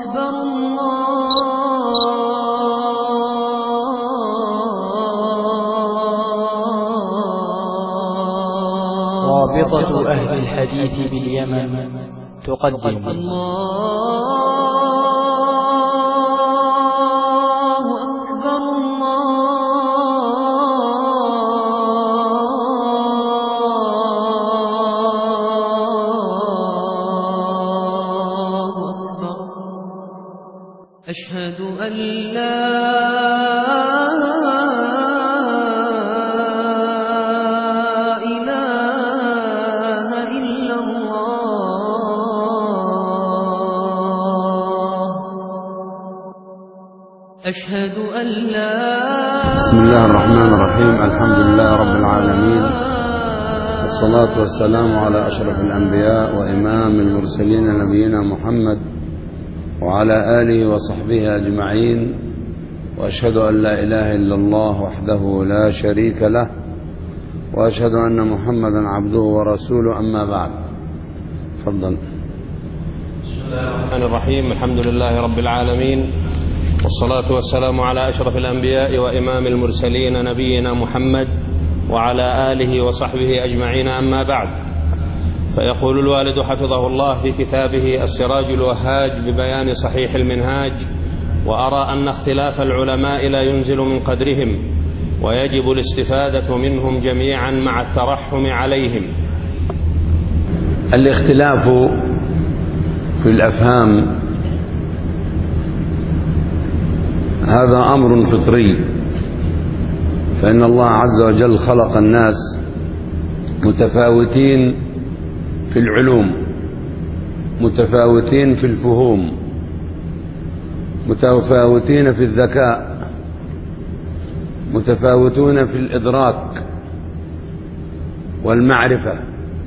أكبر رابطة أهل الحديث باليمن تقدم أشهد أن لا إله إلا الله أشهد أن لا. بسم الله الرحمن الرحيم. الحمد لله رب العالمين، والصلاة والسلام على أشرف الأنبياء وإمام المرسلين نبينا محمد وعلى آله وصحبه أجمعين، وأشهد أن لا إله إلا الله وحده لا شريك له، وأشهد أن محمدا عبده ورسوله، أما بعد. تفضل. بسم الله الرحمن الرحيم. الحمد لله رب العالمين، والصلاة والسلام على أشرف الأنبياء وإمام المرسلين نبينا محمد وعلى آله وصحبه أجمعين، أما بعد. فيقول الوالد حفظه الله في كتابه السراج الوهاج ببيان صحيح المنهاج: وأرى أن اختلاف العلماء لا ينزل من قدرهم، ويجب الاستفادة منهم جميعا مع الترحم عليهم. الاختلاف في الأفهام هذا أمر فطري، فإن الله عز وجل خلق الناس متفاوتين في العلوم، متفاوتين في الفهوم، متفاوتين في الذكاء، متفاوتون في الإدراك والمعرفة.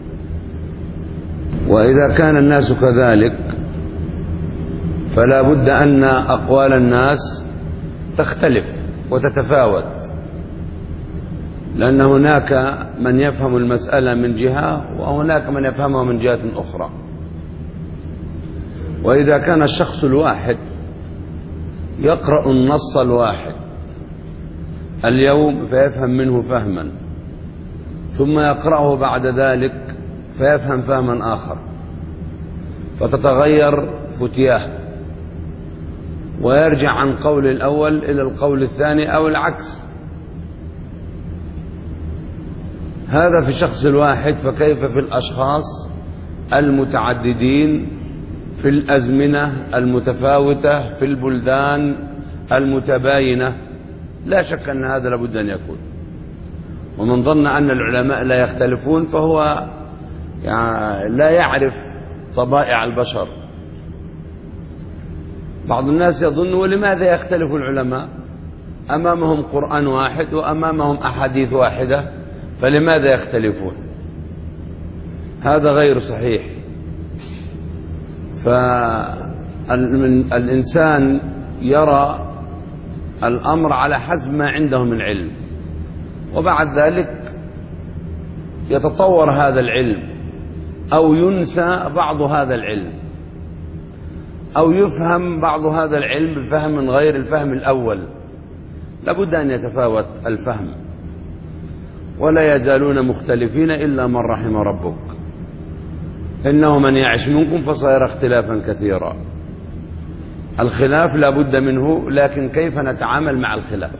وإذا كان الناس كذلك فلا بد أن أقوال الناس تختلف وتتفاوت، لأن هناك من يفهم المسألة من جهة وهناك من يفهمها من جهة أخرى. وإذا كان الشخص الواحد يقرأ النص الواحد اليوم فيفهم منه فهما، ثم يقرأه بعد ذلك فيفهم فهما آخر، فتتغير فتياه ويرجع عن قول الأول إلى القول الثاني أو العكس. هذا في الشخص الواحد، فكيف في الأشخاص المتعددين في الأزمنة المتفاوتة في البلدان المتباينة؟ لا شك أن هذا لابد أن يكون. ومن ظن أن العلماء لا يختلفون فهو لا يعرف طبائع البشر. بعض الناس يظن ولماذا يختلف العلماء؟ أمامهم قرآن واحد وأمامهم أحاديث واحدة، فلماذا يختلفون؟ هذا غير صحيح. فالإنسان يرى الأمر على حسب ما عنده من علم، وبعد ذلك يتطور هذا العلم أو ينسى بعض هذا العلم، أو يفهم بعض هذا العلم بفهم غير الفهم الأول. لابد أن يتفاوت الفهم، ولا يزالون مختلفين إلا من رحم ربك، إنه من يعش منكم فسيرى اختلافا كثيرا. الخلاف لا بد منه، لكن كيف نتعامل مع الخلاف؟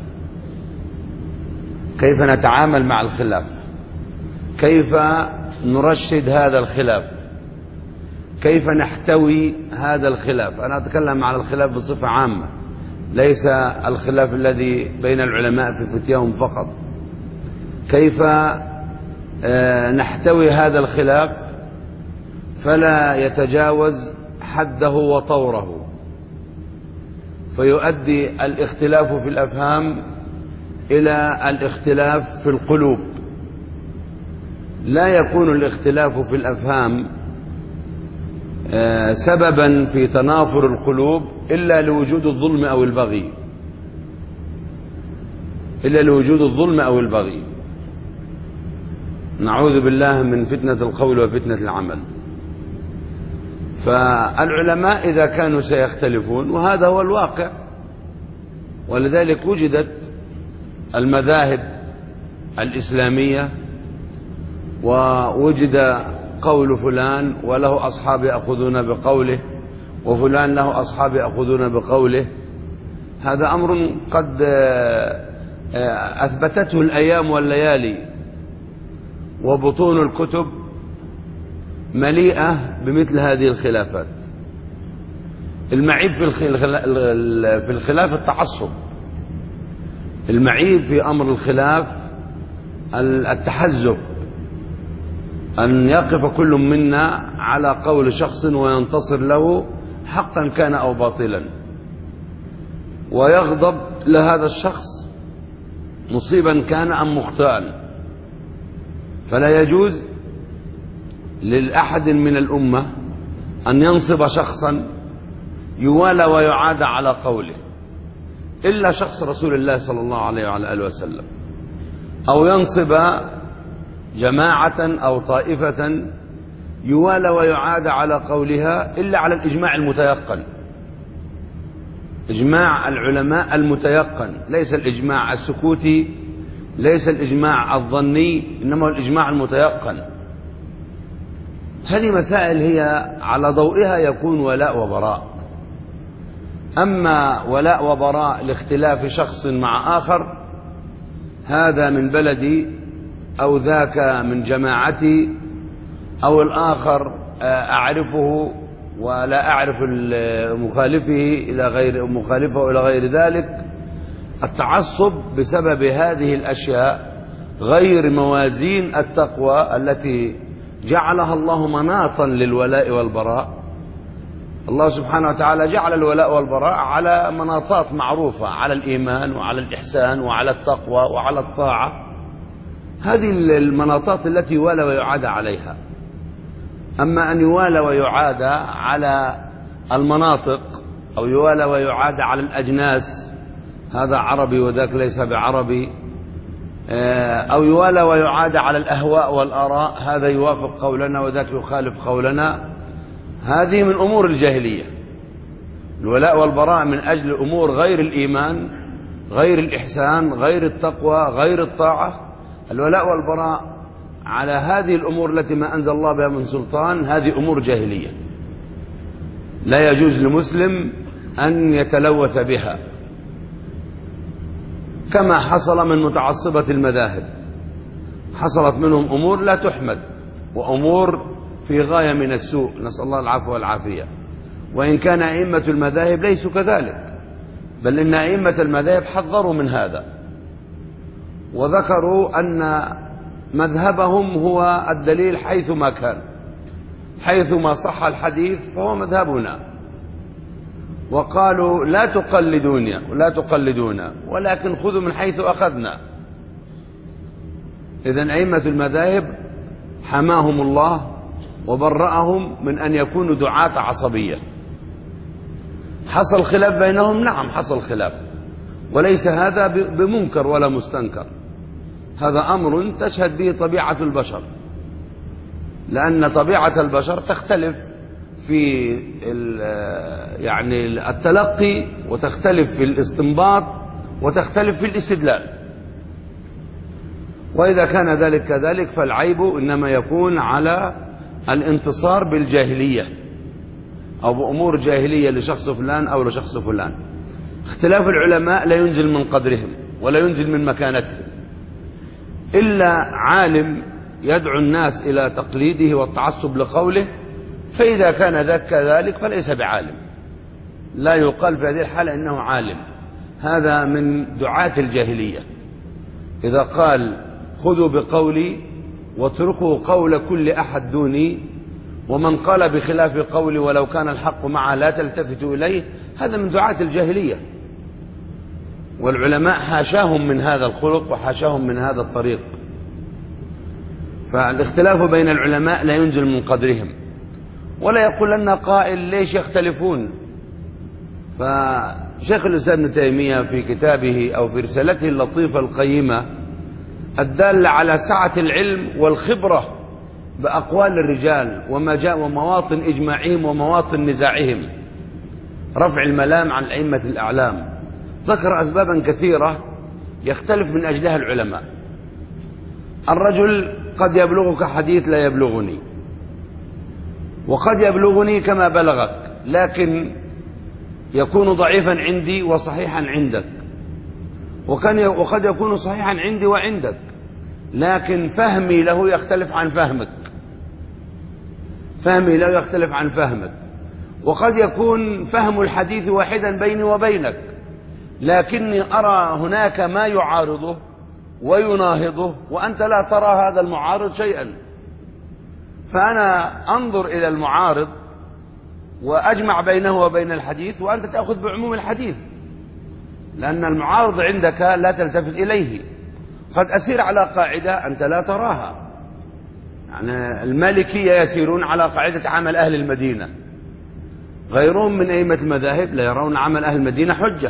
كيف نتعامل مع الخلاف؟ كيف نرشد هذا الخلاف؟ كيف نحتوي هذا الخلاف؟ أنا أتكلم عن الخلاف بصفة عامة، ليس الخلاف الذي بين العلماء في فتياهم فقط. كيف نحتوي هذا الخلاف فلا يتجاوز حده وطوره، فيؤدي الاختلاف في الأفهام إلى الاختلاف في القلوب. لا يكون الاختلاف في الأفهام سببا في تنافر القلوب إلا لوجود الظلم أو البغي، إلا لوجود الظلم أو البغي. نعوذ بالله من فتنة القول وفتنة العمل. فالعلماء إذا كانوا سيختلفون، وهذا هو الواقع، ولذلك وجدت المذاهب الإسلامية، ووجد قول فلان وله أصحاب يأخذون بقوله، وفلان له أصحاب يأخذون بقوله. هذا أمر قد أثبتته الأيام والليالي، وبطون الكتب مليئة بمثل هذه الخلافات. المعيب في الخلاف التعصب، المعيب في أمر الخلاف التحزب، أن يقف كل منا على قول شخص وينتصر له حقا كان أو باطلا، ويغضب لهذا الشخص مصيبا كان أم مخطئا. فلا يجوز للأحد من الأمة أن ينصب شخصا يوالى ويعاد على قوله، إلا شخص رسول الله صلى الله عليه وعلى آله وسلم، أو ينصب جماعة أو طائفة يوالى ويعاد على قولها إلا على الإجماع المتيقن، إجماع العلماء المتيقن، ليس الإجماع السكوتي، ليس الإجماع الظني، إنما الإجماع المتيقن. هذه مسائل هي على ضوئها يكون ولاء وبراء. أما ولاء وبراء لاختلاف شخص مع آخر، هذا من بلدي أو ذاك من جماعتي، أو الآخر أعرفه ولا أعرف مخالفه إلى غير ذلك. التعصب بسبب هذه الأشياء غير موازين التقوى التي جعلها الله مناطا للولاء والبراء. الله سبحانه وتعالى جعل الولاء والبراء على مناطات معروفة، على الإيمان وعلى الإحسان وعلى التقوى وعلى الطاعة. هذه المناطات التي يوالى ويعاد عليها. أما أن يوالى ويعاد على المناطق، أو يوالى ويعاد على الأجناس، هذا عربي وذاك ليس بعربي، أو يوالى ويعاد على الأهواء والآراء، هذا يوافق قولنا وذاك يخالف قولنا، هذه من أمور الجاهلية. الولاء والبراء من أجل أمور غير الإيمان، غير الإحسان، غير التقوى، غير الطاعة. الولاء والبراء على هذه الأمور التي ما أنزل الله بها من سلطان، هذه أمور جاهلية لا يجوز لمسلم أن يتلوث بها، كما حصل من متعصبة المذاهب. حصلت منهم أمور لا تحمد، وأمور في غاية من السوء، نسأل الله العفو والعافية. وإن كان أئمة المذاهب ليسوا كذلك، بل إن أئمة المذاهب حذروا من هذا، وذكروا أن مذهبهم هو الدليل حيثما كان، حيثما صح الحديث فهو مذهبنا. وقالوا لا تقلدونا ولكن خذوا من حيث أخذنا. إذن أئمة المذاهب حماهم الله وبرأهم من أن يكونوا دعاة عصبية. حصل خلاف بينهم، نعم حصل خلاف، وليس هذا بمنكر ولا مستنكر، هذا أمر تشهد به طبيعة البشر، لأن طبيعة البشر تختلف في يعني التلقي، وتختلف في الاستنباط، وتختلف في الاستدلال. وإذا كان ذلك كذلك فالعيب إنما يكون على الانتصار بالجاهلية أو بأمور جاهلية لشخص فلان أو لشخص فلان. اختلاف العلماء لا ينزل من قدرهم ولا ينزل من مكانتهم، إلا عالم يدعو الناس إلى تقليده والتعصب لقوله، فإذا كان ذاك كذلك فليس بعالم، لا يقال في هذه الحالة إنه عالم، هذا من دعاة الجاهلية. إذا قال خذوا بقولي واتركوا قول كل أحد دوني، ومن قال بخلاف قولي ولو كان الحق معه لا تلتفتوا إليه، هذا من دعاة الجاهلية. والعلماء حاشاهم من هذا الخلق وحاشاهم من هذا الطريق. فالاختلاف بين العلماء لا ينزل من قدرهم، ولا يقول لنا قائل ليش يختلفون. فشيخ الإسلام ابن تيمية في كتابه أو في رسالته اللطيفة القيمة الدالة على سعة العلم والخبرة بأقوال الرجال ومواطن إجماعهم ومواطن نزاعهم، رفع الملام عن الأئمة الأعلام. ذكر أسبابا كثيرة يختلف من أجلها العلماء. الرجل قد يبلغك حديث لا يبلغني، وقد يبلغني كما بلغك، لكن يكون ضعيفا عندي وصحيحا عندك، وقد يكون صحيحا عندي وعندك، لكن فهمي له يختلف عن فهمك، فهمي له يختلف عن فهمك. وقد يكون فهم الحديث واحدا بيني وبينك، لكني أرى هناك ما يعارضه ويناهضه وأنت لا ترى هذا المعارض شيئا، فأنا أنظر إلى المعارض وأجمع بينه وبين الحديث، وأنت تأخذ بعموم الحديث، لأن المعارض عندك لا تلتفت إليه. قد أسير على قاعدة أنت لا تراها، يعني المالكية يسيرون على قاعدة عمل أهل المدينة، غيرهم من أئمة المذاهب لا يرون عمل أهل المدينة حجة.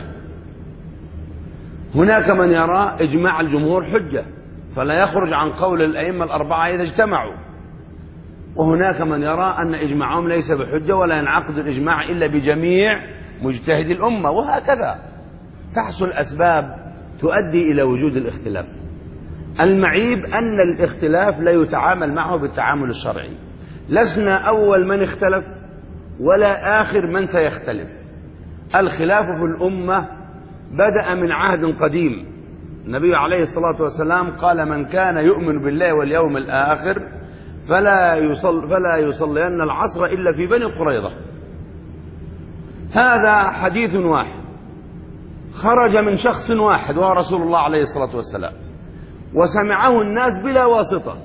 هناك من يرى إجماع الجمهور حجة فلا يخرج عن قول الأئمة الأربعة إذا اجتمعوا، وهناك من يرى أن إجماعهم ليس بحجة ولا ينعقد الإجماع إلا بجميع مجتهدي الأمة، وهكذا تحصل أسباب تؤدي إلى وجود الاختلاف. المعيب أن الاختلاف لا يتعامل معه بالتعامل الشرعي، لسنا أول من اختلف ولا آخر من سيختلف. الخلاف في الأمة بدأ من عهد قديم. النبي عليه الصلاة والسلام قال: من كان يؤمن بالله واليوم الآخر فلا يصلين العصر إلا في بني قريظة. هذا حديث واحد خرج من شخص واحد وهو رسول الله عليه الصلاة والسلام، وسمعه الناس بلا واسطة،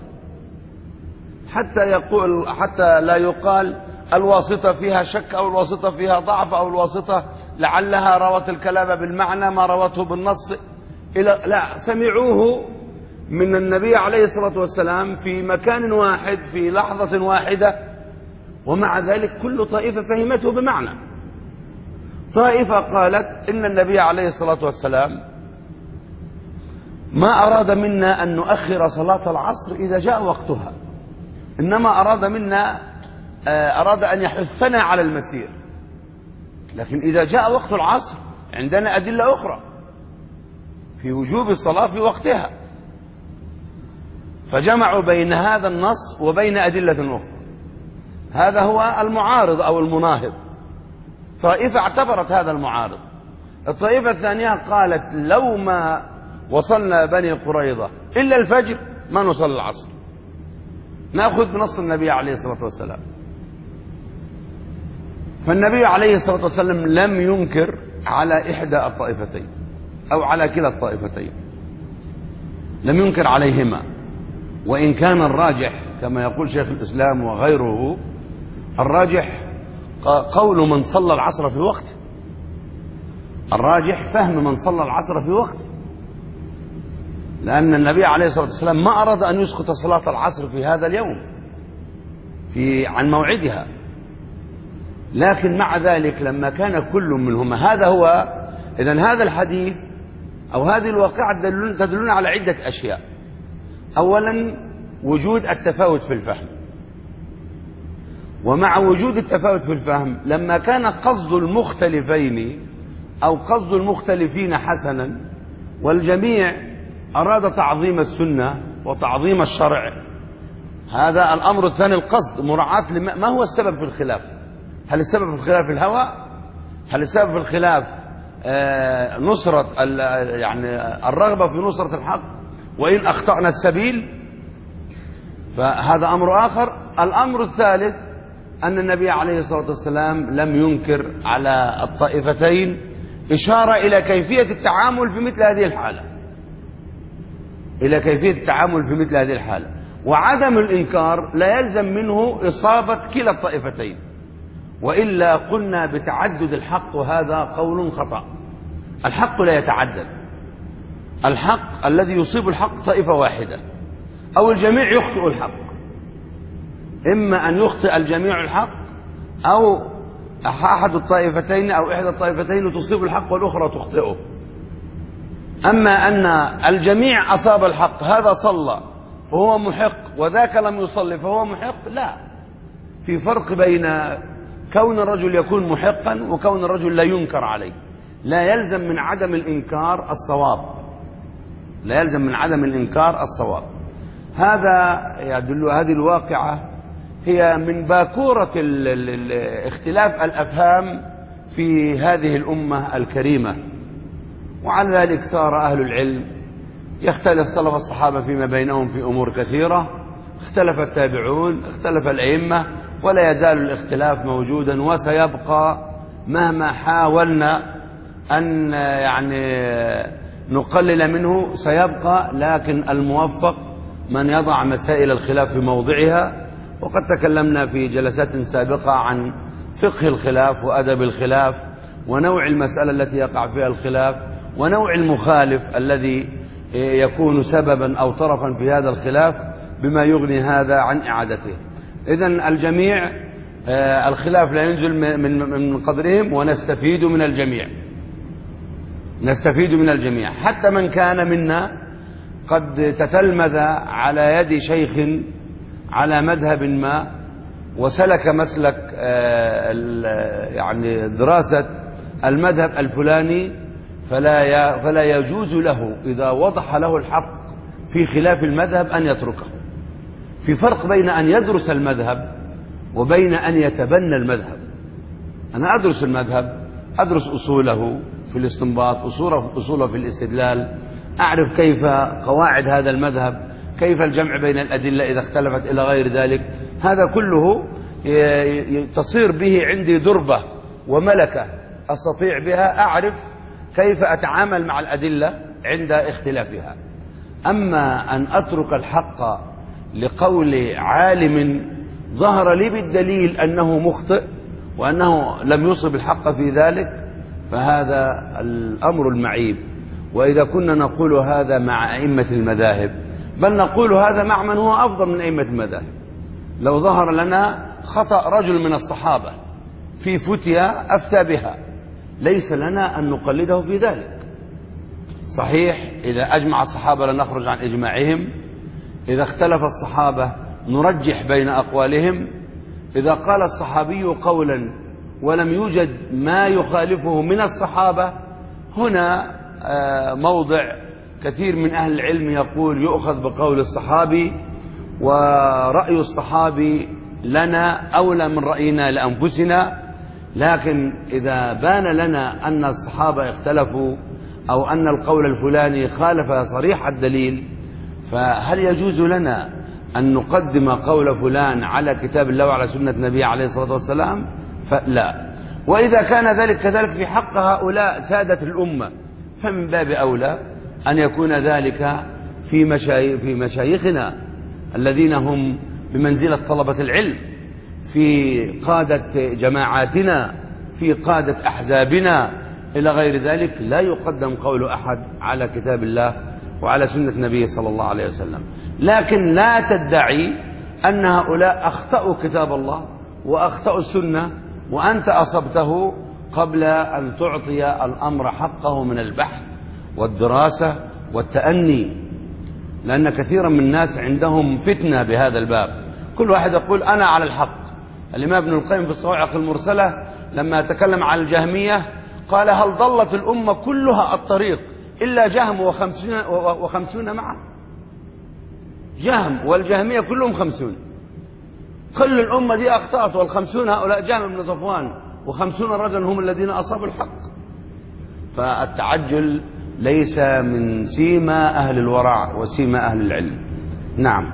حتى لا يقال الواسطة فيها شك أو الواسطة فيها ضعف أو الواسطة لعلها روت الكلام بالمعنى ما روته بالنص. لا، سمعوه من النبي عليه الصلاة والسلام في مكان واحد في لحظة واحدة، ومع ذلك كل طائفة فهمته بمعنى. طائفة قالت إن النبي عليه الصلاة والسلام ما أراد منا أن نؤخر صلاة العصر إذا جاء وقتها، إنما أراد أن يحثنا على المسير، لكن إذا جاء وقت العصر عندنا أدلة أخرى في وجوب الصلاة في وقتها، فجمعوا بين هذا النص وبين أدلة أخرى. هذا هو المعارض أو المناهض. طائفة اعتبرت هذا المعارض. الطائفة الثانية قالت: لو ما وصلنا بني قريظة إلا الفجر ما نصلي العصر، نأخذ بنص النبي عليه الصلاة والسلام. فالنبي عليه الصلاة والسلام لم ينكر على إحدى الطائفتين أو على كلا الطائفتين، لم ينكر عليهما، وإن كان الراجح كما يقول شيخ الإسلام وغيره، الراجح قول من صلى العصر في وقته، الراجح فهم من صلى العصر في وقته، لأن النبي عليه الصلاة والسلام ما أراد أن يسقط صلاة العصر في هذا اليوم عن موعدها، لكن مع ذلك لما كان كل منهما هذا هو. إذن هذا الحديث أو هذه الواقعة تدلون على عدة أشياء. أولا وجود التفاوت في الفهم، ومع وجود التفاوت في الفهم لما كان قصد المختلفين أو قصد المختلفين حسنا والجميع أراد تعظيم السنة وتعظيم الشرع، هذا الأمر الثاني القصد مراعاة ما هو السبب في الخلاف. هل السبب في الخلاف الهوى؟ هل السبب في الخلاف نصرة الرغبة في نصرة الحق وإن أخطأنا السبيل؟ فهذا أمر آخر. الأمر الثالث أن النبي عليه الصلاة والسلام لم ينكر على الطائفتين، إشارة إلى كيفية التعامل في مثل هذه الحالة، إلى كيفية التعامل في مثل هذه الحالة. وعدم الإنكار لا يلزم منه إصابة كلا الطائفتين، وإلا قلنا بتعدد الحق، وهذا قول خطأ. الحق لا يتعدد، الحق الذي يصيب الحق طائفة واحدة، أو الجميع يخطئ الحق، إما أن يخطئ الجميع الحق أو أحد الطائفتين أو إحدى الطائفتين تصيب الحق والأخرى تخطئه. أما أن الجميع أصاب الحق، هذا صلى فهو محق وذاك لم يصلي فهو محق؟ لا، في فرق بين كون الرجل يكون محقا وكون الرجل لا ينكر عليه. لا يلزم من عدم الإنكار الصواب، لا يلزم من عدم الإنكار الصواب. هذا يدل، هذه الواقعة هي من باكورة اختلاف الأفهام في هذه الأمة الكريمة. وعلى ذلك صار أهل العلم اختلف الصحابة فيما بينهم في أمور كثيرة، اختلف التابعون، اختلف الأئمة، ولا يزال الاختلاف موجودا وسيبقى مهما حاولنا أن نقلل منه سيبقى. لكن الموفق من يضع مسائل الخلاف في موضعها. وقد تكلمنا في جلسات سابقة عن فقه الخلاف وأدب الخلاف ونوع المسألة التي يقع فيها الخلاف ونوع المخالف الذي يكون سببا أو طرفا في هذا الخلاف بما يغني هذا عن إعادته. إذن الجميع الخلاف لا ينزل من قدرهم، ونستفيد من الجميع، نستفيد من الجميع. حتى من كان منا قد تتلمذ على يد شيخ على مذهب ما وسلك مسلك دراسة المذهب الفلاني، فلا يجوز له إذا وضح له الحق في خلاف المذهب أن يتركه. في فرق بين أن يدرس المذهب وبين أن يتبنى المذهب. أنا أدرس المذهب، أدرس أصوله في الاستنباط، أصوله في الاستدلال، أعرف كيف قواعد هذا المذهب، كيف الجمع بين الأدلة إذا اختلفت إلى غير ذلك. هذا كله تصير به عندي دربة وملكة أستطيع بها أعرف كيف أتعامل مع الأدلة عند اختلافها. أما أن أترك الحق لقول عالم ظهر لي بالدليل أنه مخطئ وأنه لم يصب الحق في ذلك، فهذا الأمر المعيب. وإذا كنا نقول هذا مع أئمة المذاهب، بل نقول هذا مع من هو أفضل من أئمة المذاهب. لو ظهر لنا خطأ رجل من الصحابة في فتيا أفتى بها، ليس لنا أن نقلده في ذلك. صحيح إذا أجمع الصحابة لنخرج عن إجماعهم، إذا اختلف الصحابة نرجح بين أقوالهم، إذا قال الصحابي قولا ولم يوجد ما يخالفه من الصحابة، هنا موضع كثير من أهل العلم يقول يؤخذ بقول الصحابي، ورأي الصحابي لنا أولى من رأينا لأنفسنا. لكن إذا بان لنا أن الصحابة اختلفوا أو أن القول الفلاني خالف صريح الدليل، فهل يجوز لنا أن نقدم قول فلان على كتاب الله وعلى سنة النبي عليه الصلاة والسلام؟ فلا. وإذا كان ذلك كذلك في حق هؤلاء سادة الأمة، فمن باب أولى أن يكون ذلك في مشايخنا الذين هم بمنزلة طلبة العلم، في قادة جماعاتنا، في قادة أحزابنا إلى غير ذلك. لا يقدم قول أحد على كتاب الله وعلى سنة النبي صلى الله عليه وسلم. لكن لا تدعي أن هؤلاء أخطأوا كتاب الله وأخطأوا السنة وأنت أصبته قبل أن تعطي الأمر حقه من البحث والدراسة والتأني. لأن كثيرا من الناس عندهم فتنة بهذا الباب، كل واحد يقول أنا على الحق. الإمام ابن القيم في الصواعق المرسلة لما تكلم عن الجهمية قال هل ضلت الأمة كلها الطريق إلا جهم وخمسون معه؟ جهم والجهمية كلهم 50، كل الأمة دي أخطأت، وال50 هؤلاء جهم بن صفوان و50 رجلا هم الذين أصابوا الحق. فالتعجل ليس من سيما أهل الورع وسيما أهل العلم. نعم.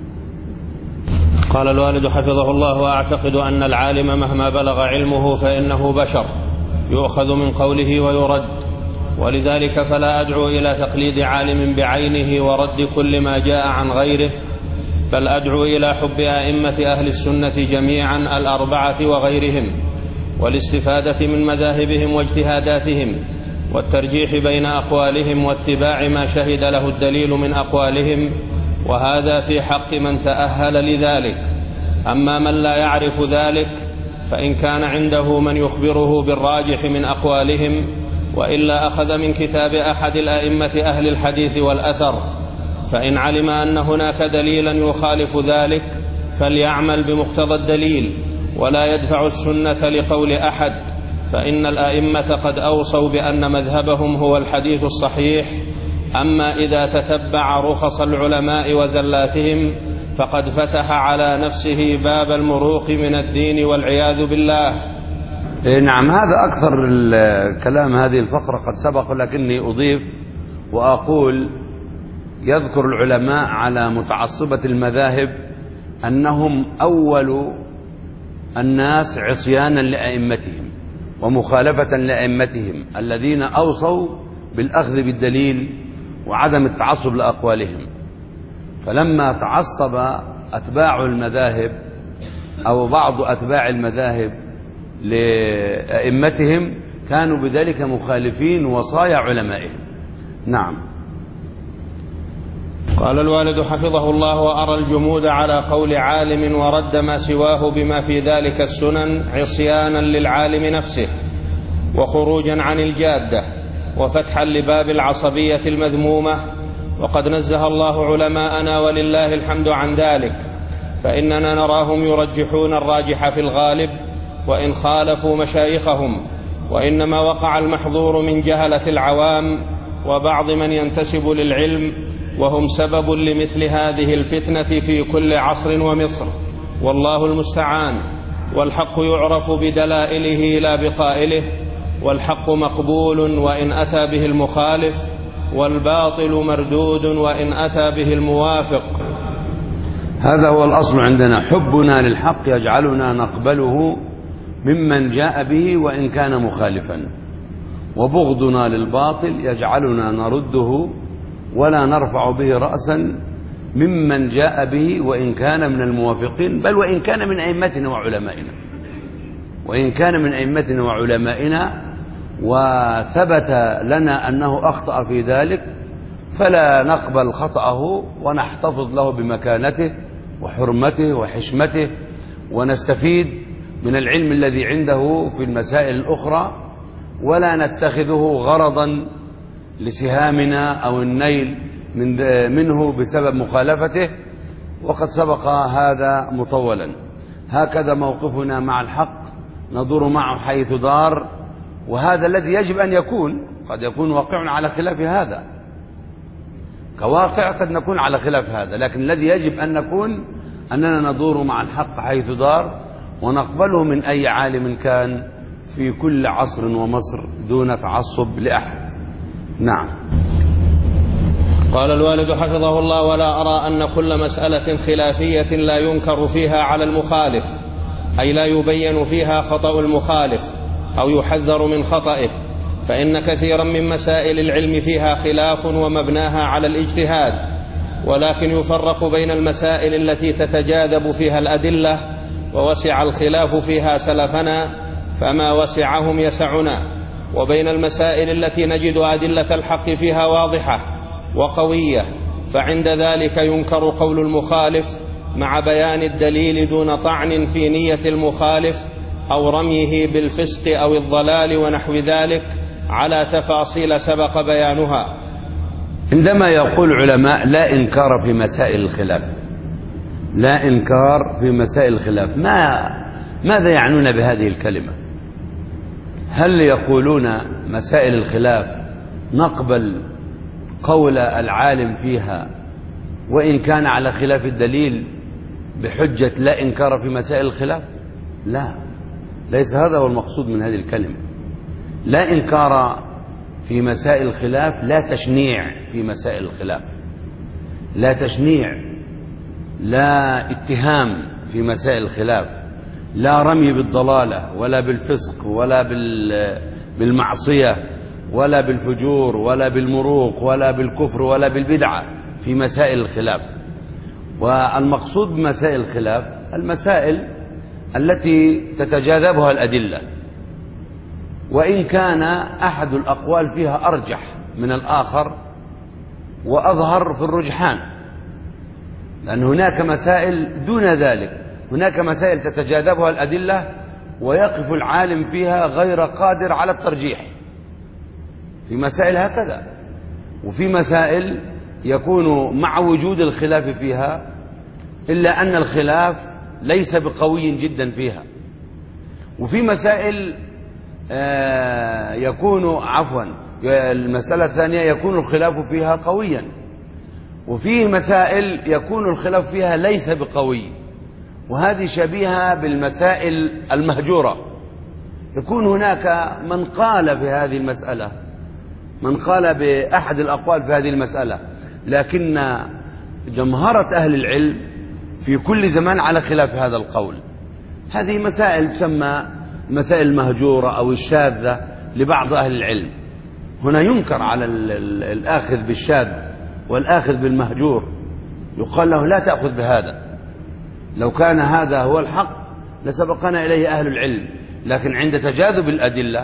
قال الوالد حفظه الله: وأعتقد أن العالم مهما بلغ علمه فإنه بشر يؤخذ من قوله ويرد، ولذلك فلا أدعو إلى تقليد عالم بعينه ورد كل ما جاء عن غيره، بل أدعو إلى حب أئمة أهل السنة جميعا الأربعة وغيرهم، والاستفادة من مذاهبهم واجتهاداتهم، والترجيح بين أقوالهم واتباع ما شهد له الدليل من أقوالهم، وهذا في حق من تأهل لذلك. أما من لا يعرف ذلك فإن كان عنده من يخبره بالراجح من أقوالهم وإلا أخذ من كتاب أحد الأئمة أهل الحديث والأثر، فإن علم أن هناك دليلا يخالف ذلك فليعمل بمقتضى الدليل ولا يدفع السنة لقول أحد، فإن الأئمة قد أوصوا بأن مذهبهم هو الحديث الصحيح. أما إذا تتبع رخص العلماء وزلاتهم فقد فتح على نفسه باب المروق من الدين والعياذ بالله. نعم، هذا أكثر الكلام هذه الفقرة قد سبق، لكني أضيف وأقول يذكر العلماء على متعصبة المذاهب أنهم أول الناس عصيانا لأئمتهم ومخالفة لأئمتهم الذين أوصوا بالأخذ بالدليل وعدم التعصب لأقوالهم. فلما تعصب أتباع المذاهب أو بعض أتباع المذاهب لأئمتهم كانوا بذلك مخالفين وصايا علمائهم. نعم. قال الوالد حفظه الله: وأرى الجمود على قول عالم ورد ما سواه بما في ذلك السنن عصيانا للعالم نفسه وخروجا عن الجادة وفتحا لباب العصبية المذمومة، وقد نزه الله علماءنا ولله الحمد عن ذلك، فإننا نراهم يرجحون الراجح في الغالب وإن خالفوا مشايخهم، وإنما وقع المحظور من جهلة العوام وبعض من ينتسب للعلم، وهم سبب لمثل هذه الفتنة في كل عصر ومصر، والله المستعان. والحق يعرف بدلائله لا بقائله، والحق مقبول وإن أتى به المخالف، والباطل مردود وإن أتى به الموافق. هذا هو الأصل عندنا، حبنا للحق يجعلنا نقبله ممن جاء به وإن كان مخالفا، وبغضنا للباطل يجعلنا نرده ولا نرفع به رأسا ممن جاء به وإن كان من الموافقين، بل وإن كان من أئمتنا وعلمائنا، وإن كان من أئمتنا وعلمائنا وثبت لنا أنه أخطأ في ذلك فلا نقبل خطأه ونحتفظ له بمكانته وحرمته وحشمته، ونستفيد من العلم الذي عنده في المسائل الأخرى، ولا نتخذه غرضا لسهامنا أو النيل منه بسبب مخالفته، وقد سبق هذا مطولا. هكذا موقفنا مع الحق، ندور معه حيث دار، وهذا الذي يجب أن يكون. قد يكون واقعنا على خلاف هذا، كواقع قد نكون على خلاف هذا، لكن الذي يجب أن نكون أننا ندور مع الحق حيث دار، ونقبله من أي عالم كان في كل عصر ومصر دون تعصب لأحد. نعم. قال الوالد حفظه الله: ولا أرى أن كل مسألة خلافية لا ينكر فيها على المخالف، أي لا يبين فيها خطأ المخالف أو يحذر من خطئه، فإن كثيرا من مسائل العلم فيها خلاف ومبناها على الاجتهاد، ولكن يفرق بين المسائل التي تتجاذب فيها الأدلة ووسع الخلاف فيها سلفنا فما وسعهم يسعنا، وبين المسائل التي نجد أدلة الحق فيها واضحة وقوية، فعند ذلك ينكر قول المخالف مع بيان الدليل دون طعن في نية المخالف أو رميه بالفسق أو الضلال ونحو ذلك على تفاصيل سبق بيانها. عندما يقول علماء لا إنكار في مسائل الخلاف، لا إنكار في مسائل الخلاف، ماذا يعنون بهذه الكلمة؟ هل يقولون مسائل الخلاف نقبل قول العالم فيها وإن كان على خلاف الدليل بحجة لا إنكار في مسائل الخلاف؟ لا، ليس هذا هو المقصود من هذه الكلمة. لا إنكار في مسائل الخلاف، لا تشنيع في مسائل الخلاف، لا تشنيع، لا اتهام في مسائل الخلاف، لا رمي بالضلالة ولا بالفسق ولا بالمعصية ولا بالفجور ولا بالمروق ولا بالكفر ولا بالبدعة في مسائل الخلاف. والمقصود بمسائل الخلاف المسائل التي تتجاذبها الأدلة، وإن كان أحد الأقوال فيها أرجح من الآخر وأظهر في الرجحان، لأن هناك مسائل دون ذلك، هناك مسائل تتجاذبها الأدلة ويقف العالم فيها غير قادر على الترجيح، في مسائل هكذا، وفي مسائل يكون مع وجود الخلاف فيها، إلا أن الخلاف ليس بقوي جدا فيها. وفي مسائل المسألة الثانية يكون الخلاف فيها قويا، وفيه مسائل يكون الخلاف فيها ليس بقوي، وهذه شبيهة بالمسائل المهجورة. يكون هناك من قال بهذه المسألة، من قال بأحد الأقوال في هذه المسألة، لكن جمهرة أهل العلم في كل زمان على خلاف هذا القول. هذه مسائل تسمى مسائل المهجورة أو الشاذة لبعض أهل العلم. هنا ينكر على الآخذ بالشاذ والآخذ بالمهجور، يقال له لا تأخذ بهذا، لو كان هذا هو الحق لسبقنا إليه أهل العلم. لكن عند تجاذب الأدلة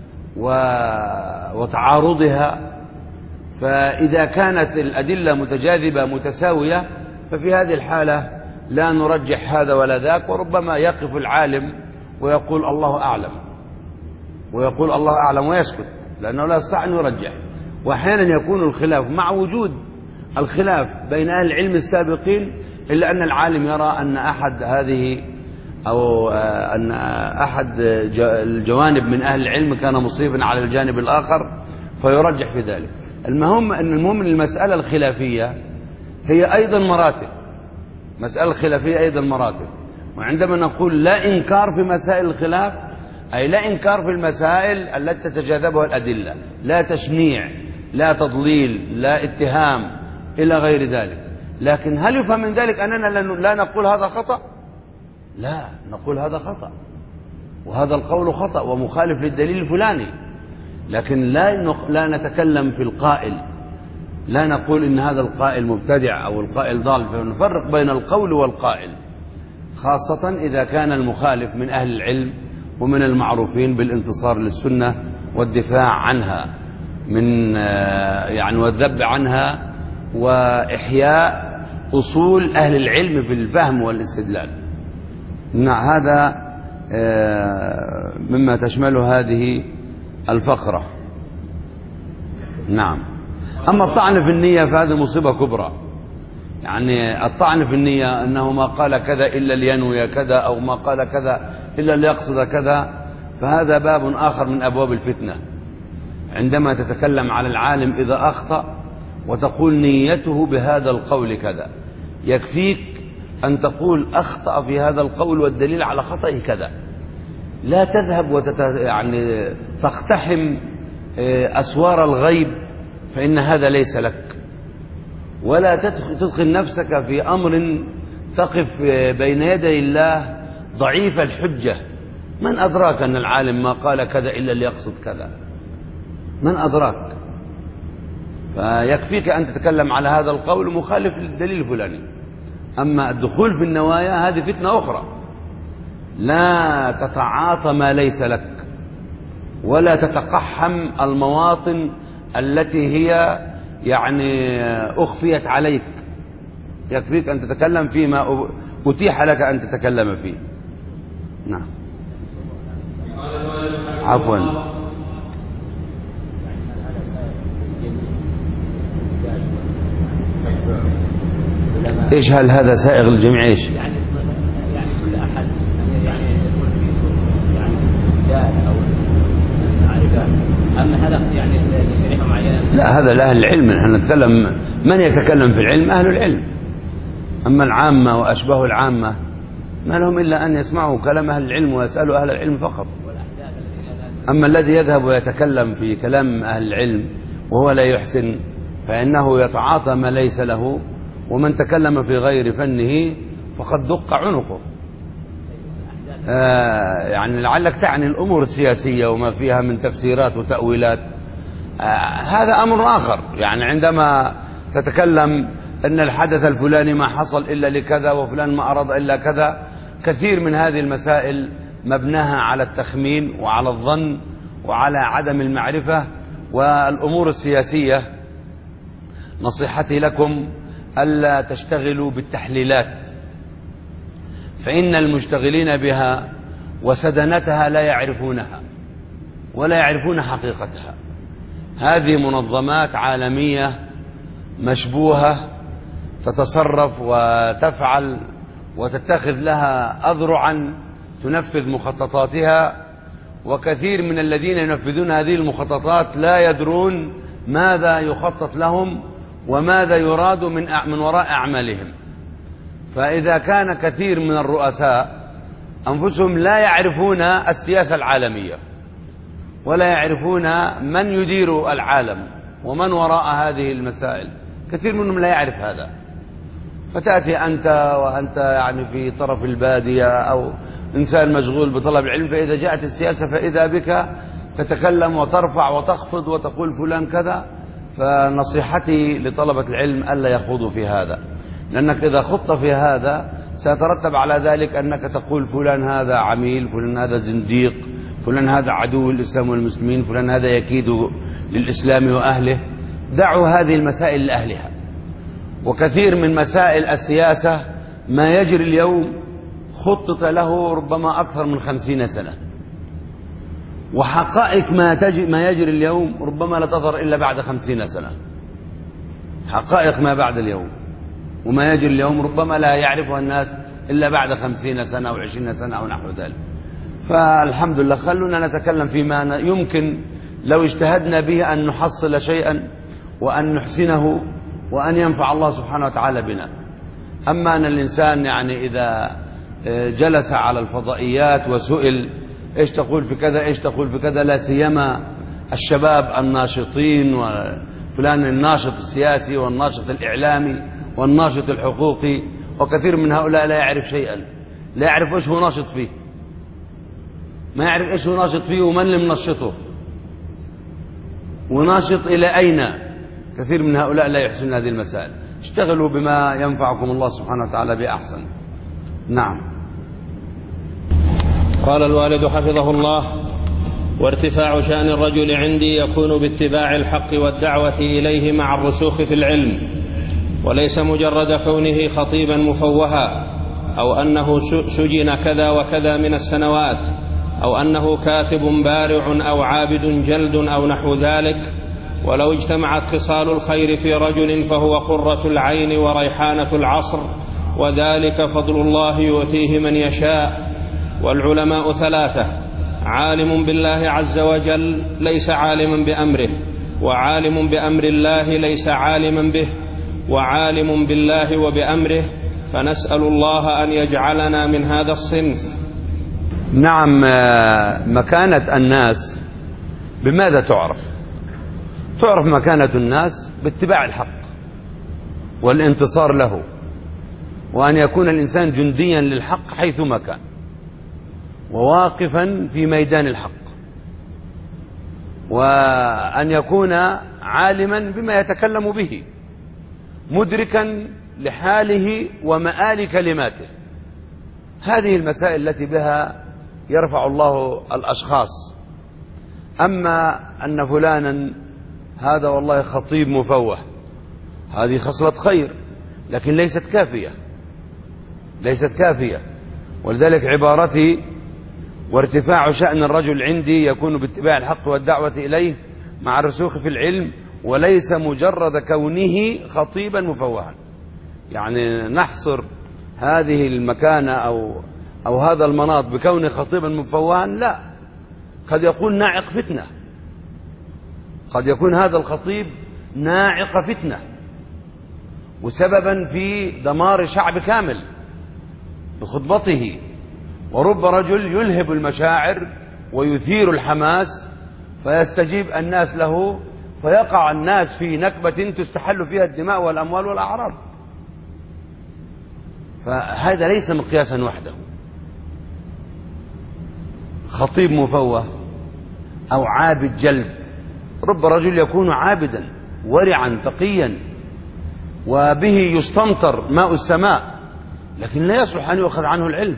وتعارضها، فإذا كانت الأدلة متجاذبة متساوية، ففي هذه الحالة لا نرجح هذا ولا ذاك، وربما يقف العالم ويقول الله أعلم، ويقول الله أعلم ويسكت، لأنه لا يستطيع أن يرجح. وأحيانا يكون الخلاف مع وجود الخلاف بين أهل العلم السابقين، إلا أن العالم يرى أن أحد الجوانب من أهل العلم كان مصيبا على الجانب الآخر فيرجح في ذلك. المهم أن المسألة الخلافية هي أيضا مراتب، مسألة الخلافية أيضا مراتب. وعندما نقول لا إنكار في مسائل الخلاف، أي لا إنكار في المسائل التي تتجاذبها الأدلة، لا تشنيع، لا تضليل، لا اتهام إلى غير ذلك. لكن هل يفهم من ذلك أننا لا نقول هذا خطأ؟ لا، نقول هذا خطأ، وهذا القول خطأ ومخالف للدليل الفلاني، لكن لا نتكلم في القائل، لا نقول إن هذا القائل مبتدع أو القائل ضال، فنفرق بين القول والقائل، خاصة إذا كان المخالف من أهل العلم ومن المعروفين بالانتصار للسنة والدفاع عنها والذب عنها وإحياء أصول أهل العلم في الفهم والاستدلال. هذا مما تشمل هذه الفقرة. نعم. أما الطعن في النية فهذه مصيبة كبرى. يعني الطعن في النية أنه ما قال كذا إلا لينوي كذا، أو ما قال كذا إلا ليقصد كذا، فهذا باب آخر من أبواب الفتنة. عندما تتكلم على العالم إذا أخطأ وتقول نيته بهذا القول كذا، يكفيك أن تقول أخطأ في هذا القول والدليل على خطئه كذا، لا تذهب تقتحم أسوار الغيب، فإن هذا ليس لك. ولا تدخل نفسك في أمر تقف بين يدي الله ضعيف الحجة. من أدراك أن العالم ما قال كذا إلا ليقصد كذا؟ من أدراك؟ فيكفيك أن تتكلم على هذا القول مخالف للدليل الفلاني. أما الدخول في النوايا هذه فتنة أخرى. لا تتعاطى ما ليس لك، ولا تتقحم المواطن التي هي أخفيت عليك. يكفيك أن تتكلم فيما أتيح لك أن تتكلم فيه. نعم. عفوا. إيش هل هذا سائغ للجميع؟ إيش يعني كل أحد يدخل فيه جاهل أو معرفة، أما هذا لشريحة معينة؟ لا، هذا لأهل العلم. نحن نتكلم من يتكلم في العلم أهل العلم. أما العامة وأشباه العامة ما لهم إلا أن يسمعوا كلام أهل العلم ويسألوا أهل العلم فقط. أما الذي يذهب ويتكلم في كلام أهل العلم وهو لا يحسن، فإنه يتعاطى ما ليس له، ومن تكلم في غير فنه فقد دق عنقه. لعلك تعني الأمور السياسية وما فيها من تفسيرات وتأويلات، هذا أمر آخر. عندما تتكلم أن الحدث الفلاني ما حصل إلا لكذا وفلان ما أراد إلا كذا، كثير من هذه المسائل مبناها على التخمين وعلى الظن وعلى عدم المعرفة. والأمور السياسية نصيحتي لكم ألا تشتغلوا بالتحليلات، فإن المشتغلين بها وسدنتها لا يعرفونها ولا يعرفون حقيقتها. هذه منظمات عالمية مشبوهة تتصرف وتفعل وتتخذ لها أذرعا تنفذ مخططاتها، وكثير من الذين ينفذون هذه المخططات لا يدرون ماذا يخطط لهم وماذا يراد من وراء أعمالهم. فإذا كان كثير من الرؤساء أنفسهم لا يعرفون السياسة العالمية ولا يعرفون من يدير العالم ومن وراء هذه المسائل، كثير منهم لا يعرف هذا، فتأتي أنت وأنت يعني في طرف البادية أو إنسان مشغول بطلب العلم، فإذا جاءت السياسة فإذا بك تتكلم وترفع وتخفض وتقول فلان كذا. فنصيحتي لطلبة العلم ألا يخوضوا في هذا، لأنك إذا خضت في هذا سيترتب على ذلك أنك تقول فلان هذا عميل، فلان هذا زنديق، فلان هذا عدو الإسلام والمسلمين، فلان هذا يكيد للإسلام وأهله. دعوا هذه المسائل لأهلها. وكثير من مسائل السياسة ما يجري اليوم خطط له ربما أكثر من 50 سنة، وحقائق ما يجري اليوم ربما لا تظهر إلا بعد 50 سنة. حقائق ما بعد اليوم وما يجري اليوم ربما لا يعرفها الناس إلا بعد 50 سنة أو 20 سنة أو نحو ذلك. فالحمد لله خلونا نتكلم فيما يمكن لو اجتهدنا به أن نحصل شيئا وأن نحسنه وأن ينفع الله سبحانه وتعالى بنا. أما أن الإنسان يعني إذا جلس على الفضائيات وسئل إيش تقول في كذا إيش تقول في كذا، لا سيما الشباب الناشطين وفلان الناشط السياسي والناشط الإعلامي والناشط الحقوقي، وكثير من هؤلاء لا يعرف شيئا، لا يعرف إيش هو ناشط فيه، ما يعرف إيش هو ناشط فيه ومن اللي منشطه وناشط إلى أين. كثير من هؤلاء لا يحسن هذه المسائل. اشتغلوا بما ينفعكم الله سبحانه وتعالى بأحسن. نعم. قال الوالد حفظه الله: وارتفاع شأن الرجل عندي يكون باتباع الحق والدعوة إليه مع الرسوخ في العلم، وليس مجرد كونه خطيبا مفوها، أو أنه سجن كذا وكذا من السنوات، أو أنه كاتب بارع أو عابد جلد أو نحو ذلك. ولو اجتمعت خصال الخير في رجل فهو قرة العين وريحانة العصر، وذلك فضل الله يؤتيه من يشاء. والعلماء ثلاثة: عالم بالله عز وجل ليس عالما بأمره، وعالم بأمر الله ليس عالما به، وعالم بالله وبأمره. فنسأل الله أن يجعلنا من هذا الصنف. نعم. مكانة الناس بماذا تعرف؟ تعرف مكانة الناس باتباع الحق والانتصار له، وأن يكون الإنسان جنديا للحق حيثما كان، وواقفا في ميدان الحق، وأن يكون عالما بما يتكلم به، مدركا لحاله ومآل كلماته. هذه المسائل التي بها يرفع الله الأشخاص. أما أن فلانا هذا والله خطيب مفوه، هذه خصلة خير لكن ليست كافية، ليست كافية. ولذلك عبارتي: وارتفاع شأن الرجل عندي يكون باتباع الحق والدعوة إليه مع الرسوخ في العلم، وليس مجرد كونه خطيبا مفوها. يعني نحصر هذه المكانة أو هذا المناط بكونه خطيبا مفوها؟ لا، قد يكون ناعق فتنة، قد يكون هذا الخطيب ناعق فتنة وسببا في دمار شعب كامل بخطبته. ورب رجل يلهب المشاعر ويثير الحماس فيستجيب الناس له، فيقع الناس في نكبة تستحل فيها الدماء والأموال والأعراض. فهذا ليس مقياسا وحده. خطيب مفوه أو عابد جلد، رب رجل يكون عابدا ورعا تقيا وبه يستمطر ماء السماء، لكن لا يصلح أن يؤخذ عنه العلم.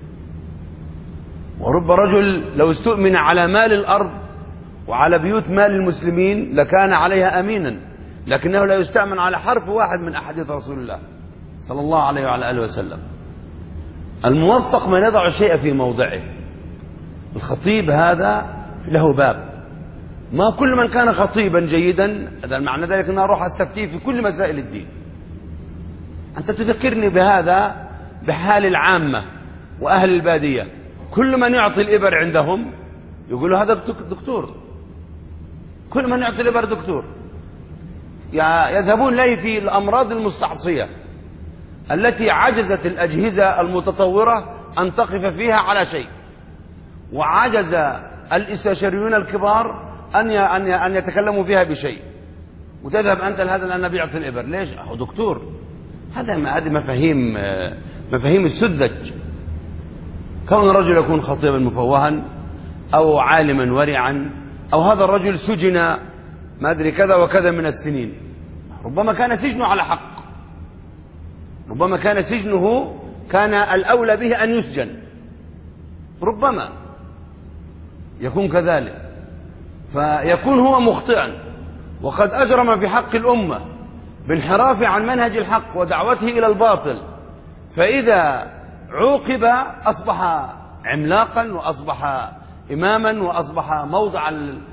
ورب رجل لو استؤمن على مال الأرض وعلى بيوت مال المسلمين لكان عليها أمينا، لكنه لا يستأمن على حرف واحد من أحاديث رسول الله صلى الله عليه وعلى آله وسلم. الموفق من يضع الشيء في موضعه. الخطيب هذا له باب، ما كل من كان خطيبا جيدا هذا معنى ذلك أن أروح أستفتيه في كل مسائل الدين. أنت تذكرني بهذا بحال العامة وأهل البادية، كل من يعطي الإبر عندهم يقولوا هذا دكتور، كل من يعطي الإبر دكتور. يذهبون لي في الأمراض المستعصية التي عجزت الأجهزة المتطورة أن تقف فيها على شيء، وعجز الاستشاريون الكبار أن يتكلموا فيها بشيء، وتذهب أنت لهذا لأنه بيعطي الإبر. ليش؟ هو دكتور. هذه مفاهيم السذج. كون الرجل يكون خطيبا مفوها أو عالما ورعا، أو هذا الرجل سجن ما أدري كذا وكذا من السنين، ربما كان سجنه على حق، ربما كان سجنه كان الأولى به أن يسجن، ربما يكون كذلك، فيكون هو مخطئا وقد أجرم في حق الأمة بانحرافه عن منهج الحق ودعوته إلى الباطل، فإذا عوقب أصبح عملاقا وأصبح إماما وأصبح موضع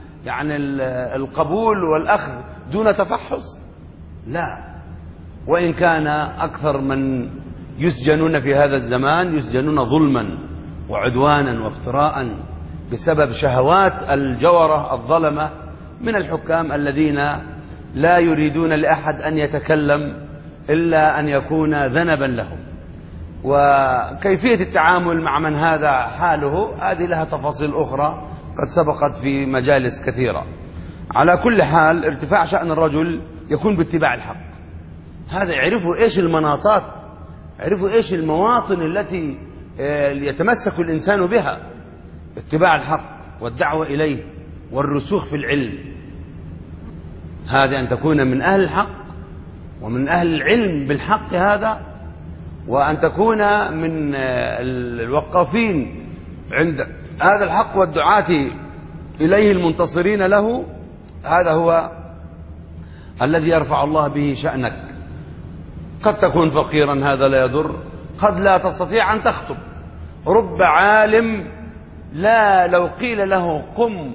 القبول والأخذ دون تفحص. لا، وإن كان أكثر من يسجنون في هذا الزمان يسجنون ظلما وعدوانا وافتراء بسبب شهوات الجورة الظلمة من الحكام الذين لا يريدون لأحد أن يتكلم إلا أن يكون ذنبا لهم. وكيفية التعامل مع من هذا حاله هذه لها تفاصيل أخرى قد سبقت في مجالس كثيرة. على كل حال ارتفاع شأن الرجل يكون باتباع الحق. هذا يعرفوا إيش المناطات، يعرفوا إيش المواطن التي يتمسك الإنسان بها، اتباع الحق والدعوة إليه والرسوخ في العلم. هذا أن تكون من أهل الحق ومن أهل العلم بالحق، هذا وأن تكون من الوقافين عند هذا الحق والدعاة إليه المنتصرين له. هذا هو الذي يرفع الله به شأنك. قد تكون فقيرا هذا لا يضر، قد لا تستطيع أن تخطب. رب عالم لا لو قيل له قم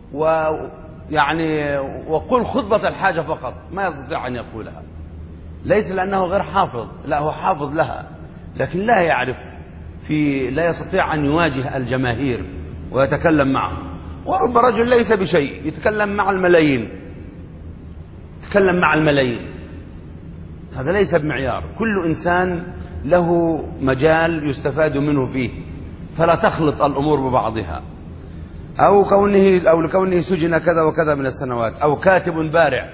وقل خطبة الحاجة فقط ما يستطيع أن يقولها، ليس لأنه غير حافظ، لا هو حافظ لها، لكن لا يعرف لا يستطيع أن يواجه الجماهير ويتكلم معهم. ورب رجل ليس بشيء يتكلم مع الملايين، يتكلم مع الملايين، هذا ليس بمعيار. كل إنسان له مجال يستفاد منه فيه، فلا تخلط الأمور ببعضها. أو لكونه سجن كذا وكذا من السنوات، أو كاتب بارع،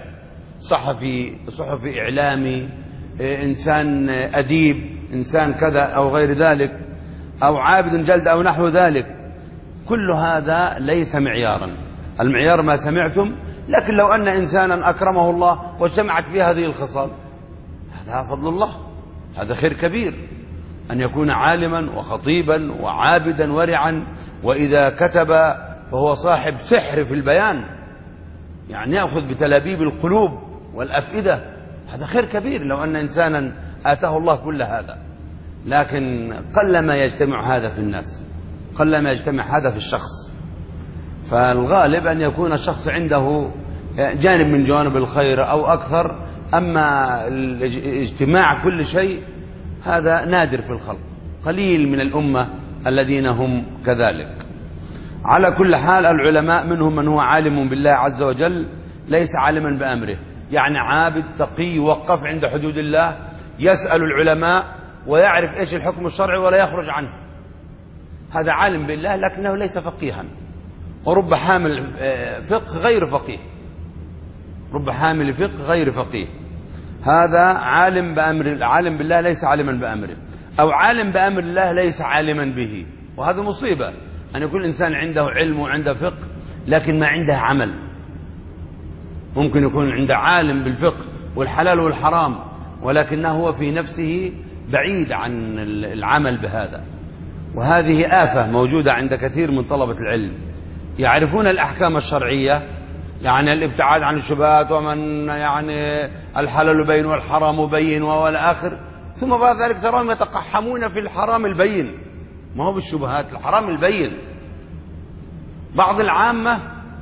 صحفي إعلامي، إنسان أديب، إنسان كذا أو غير ذلك، أو عابد جلد أو نحو ذلك، كل هذا ليس معيارا. المعيار ما سمعتم. لكن لو أن إنسانا أكرمه الله واجتمعت فيه هذه الخصال، هذا فضل الله، هذا خير كبير. أن يكون عالما وخطيبا وعابدا ورعا، وإذا كتب فهو صاحب سحر في البيان، يعني يأخذ بتلابيب القلوب والأفئدة، هذا خير كبير لو أن إنسانا آتاه الله كل هذا. لكن قلما يجتمع هذا في الناس، قلما يجتمع هذا في الشخص. فالغالب أن يكون الشخص عنده جانب من جوانب الخير أو أكثر، أما اجتماع كل شيء هذا نادر في الخلق، قليل من الأمة الذين هم كذلك. على كل حال العلماء منهم من هو عالم بالله عز وجل ليس عالما بأمره، يعني عابد تقي وقف عند حدود الله، يسأل العلماء ويعرف إيش الحكم الشرعي ولا يخرج عنه، هذا عالم بالله لكنه ليس فقيها. ورب حامل فقه غير فقيه، رب حامل فقه غير فقيه، هذا عالم بأمر، عالم بالله ليس عالما بأمره، أو عالم بأمر الله ليس عالما به. وهذا مصيبة أن يكون الإنسان عنده علم وعنده فقه لكن ما عنده عمل. ممكن يكون عنده عالم بالفقه والحلال والحرام، ولكنه هو في نفسه بعيد عن العمل بهذا. وهذه آفة موجودة عند كثير من طلبة العلم، يعرفون الأحكام الشرعية، يعني الابتعاد عن الشبهات، ومن يعني الحلال بين والحرام بين والى آخر، ثم بعد ذلك تراهم يتقحمون في الحرام البين، ما هو بالشبهات، الحرام البين. بعض العامة